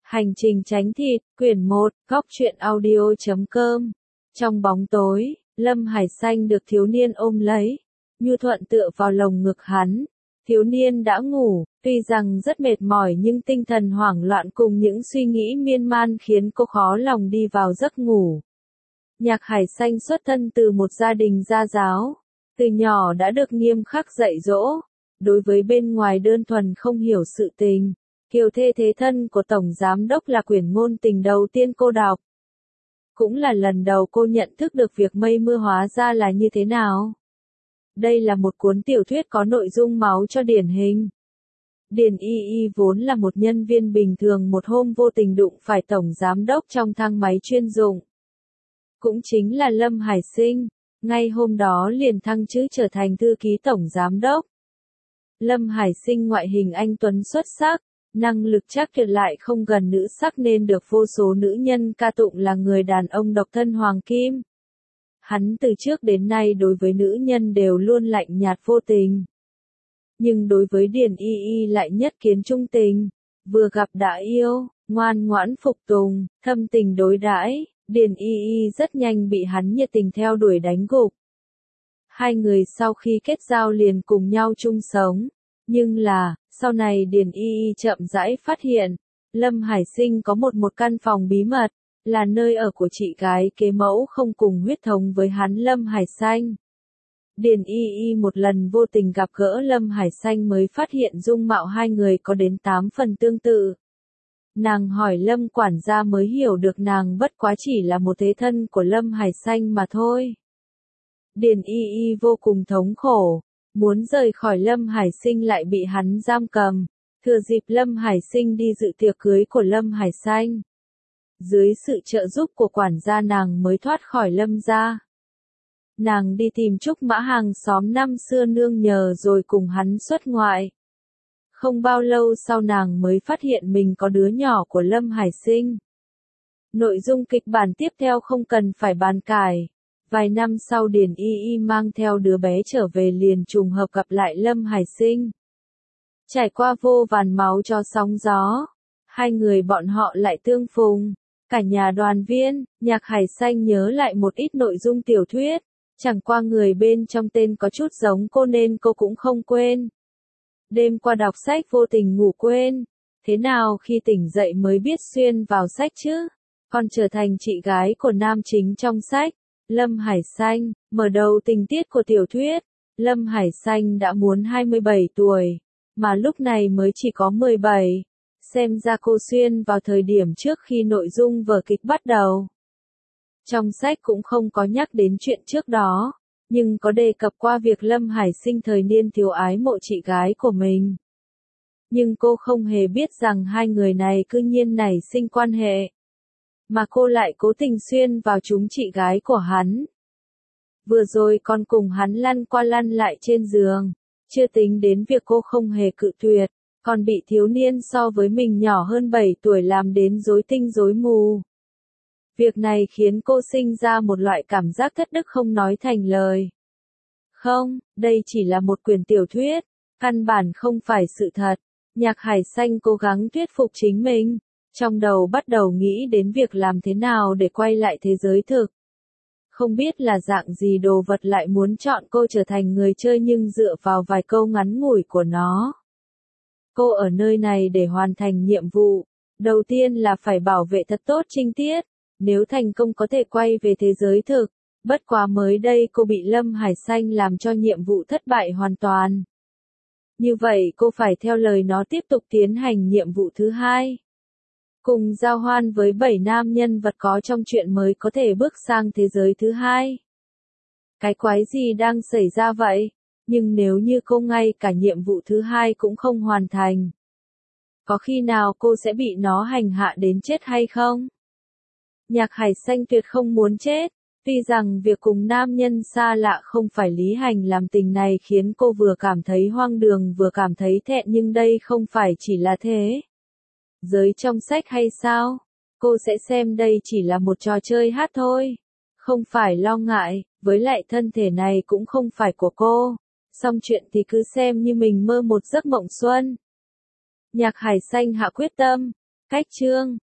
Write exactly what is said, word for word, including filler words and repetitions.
Hành trình tránh thịt, quyển một, góc truyện audio.com. Trong bóng tối, Lâm Hải Xanh được thiếu niên ôm lấy, nhu thuận tựa vào lồng ngực hắn. Thiếu niên đã ngủ, tuy rằng rất mệt mỏi nhưng tinh thần hoảng loạn cùng những suy nghĩ miên man khiến cô khó lòng đi vào giấc ngủ. Nhạc Hải Xanh xuất thân từ một gia đình gia giáo, từ nhỏ đã được nghiêm khắc dạy dỗ, đối với bên ngoài đơn thuần không hiểu sự tình. Kiều thê thế thân của Tổng Giám Đốc là quyển ngôn tình đầu tiên cô đọc. Cũng là lần đầu cô nhận thức được việc mây mưa hóa ra là như thế nào. Đây là một cuốn tiểu thuyết có nội dung máu cho điển hình. Điền Y Y vốn là một nhân viên bình thường, một hôm vô tình đụng phải Tổng Giám Đốc trong thang máy chuyên dụng. Cũng chính là Lâm Hải Sinh, ngay hôm đó liền thăng chức trở thành thư ký Tổng Giám Đốc. Lâm Hải Sinh ngoại hình anh tuấn xuất sắc, năng lực chắc tuyệt lại không gần nữ sắc nên được vô số nữ nhân ca tụng là người đàn ông độc thân hoàng kim. Hắn từ trước đến nay đối với nữ nhân đều luôn lạnh nhạt vô tình. Nhưng đối với Điền Y Y lại nhất kiến trung tình, vừa gặp đã yêu, ngoan ngoãn phục tùng, thâm tình đối đãi. Điền Y Y rất nhanh bị hắn nhiệt tình theo đuổi đánh gục. Hai người sau khi kết giao liền cùng nhau chung sống. Nhưng là, sau này Điền Y Y chậm rãi phát hiện, Lâm Hải Sinh có một một căn phòng bí mật, là nơi ở của chị gái kế mẫu không cùng huyết thống với hắn Lâm Hải Xanh. Điền Y Y một lần vô tình gặp gỡ Lâm Hải Xanh mới phát hiện dung mạo hai người có đến tám phần tương tự. Nàng hỏi Lâm quản gia mới hiểu được nàng bất quá chỉ là một thế thân của Lâm Hải Xanh mà thôi. Điền Y Y vô cùng thống khổ, muốn rời khỏi Lâm Hải Sinh lại bị hắn giam cầm, thừa dịp Lâm Hải Sinh đi dự tiệc cưới của Lâm Hải Xanh. Dưới sự trợ giúp của quản gia nàng mới thoát khỏi Lâm gia. Nàng đi tìm Trúc Mã hàng xóm năm xưa nương nhờ rồi cùng hắn xuất ngoại. Không bao lâu sau nàng mới phát hiện mình có đứa nhỏ của Lâm Hải Sinh. Nội dung kịch bản tiếp theo không cần phải bàn cãi. Vài năm sau Điền Y Y mang theo đứa bé trở về liền trùng hợp gặp lại Lâm Hải Sinh. Trải qua vô vàn máu cho sóng gió, hai người bọn họ lại tương phùng. Cả nhà đoàn viên, Nhạc Hải Xanh nhớ lại một ít nội dung tiểu thuyết, chẳng qua người bên trong tên có chút giống cô nên cô cũng không quên. Đêm qua đọc sách vô tình ngủ quên, thế nào khi tỉnh dậy mới biết xuyên vào sách chứ, còn trở thành chị gái của nam chính trong sách. Lâm Hải Xanh, mở đầu tình tiết của tiểu thuyết, Lâm Hải Xanh đã muốn hai mươi bảy tuổi, mà lúc này mới chỉ có mười bảy. Xem ra cô xuyên vào thời điểm trước khi nội dung vở kịch bắt đầu. Trong sách cũng không có nhắc đến chuyện trước đó, nhưng có đề cập qua việc Lâm Hải Sinh thời niên thiếu ái mộ chị gái của mình. Nhưng cô không hề biết rằng hai người này cư nhiên nảy sinh quan hệ. Mà cô lại cố tình xuyên vào chúng chị gái của hắn. Vừa rồi còn cùng hắn lăn qua lăn lại trên giường, chưa tính đến việc cô không hề cự tuyệt, còn bị thiếu niên so với mình nhỏ hơn bảy tuổi làm đến rối tinh rối mù. Việc này khiến cô sinh ra một loại cảm giác thất đức không nói thành lời. Không, đây chỉ là một quyển tiểu thuyết, căn bản không phải sự thật. Nhạc Hải Xanh cố gắng thuyết phục chính mình, trong đầu bắt đầu nghĩ đến việc làm thế nào để quay lại thế giới thực. Không biết là dạng gì đồ vật lại muốn chọn cô trở thành người chơi nhưng dựa vào vài câu ngắn ngủi của nó. Cô ở nơi này để hoàn thành nhiệm vụ. Đầu tiên là phải bảo vệ thật tốt Trinh Tiết. Nếu thành công có thể quay về thế giới thực. Bất quá mới đây cô bị Lâm Hải Xanh làm cho nhiệm vụ thất bại hoàn toàn. Như vậy cô phải theo lời nó tiếp tục tiến hành nhiệm vụ thứ hai. Cùng giao hoan với bảy nam nhân vật có trong chuyện mới có thể bước sang thế giới thứ hai. Cái quái gì đang xảy ra vậy? Nhưng nếu như cô ngay cả nhiệm vụ thứ hai cũng không hoàn thành, có khi nào cô sẽ bị nó hành hạ đến chết hay không? Nhạc Hải Xanh tuyệt không muốn chết, tuy rằng việc cùng nam nhân xa lạ không phải lý hành làm tình này khiến cô vừa cảm thấy hoang đường vừa cảm thấy thẹn nhưng đây không phải chỉ là thế. Giới trong sách hay sao? Cô sẽ xem đây chỉ là một trò chơi hát thôi. Không phải lo ngại, với lại thân thể này cũng không phải của cô. Xong chuyện thì cứ xem như mình mơ một giấc mộng xuân. Nhạc Hải Xanh hạ quyết tâm, Cách chương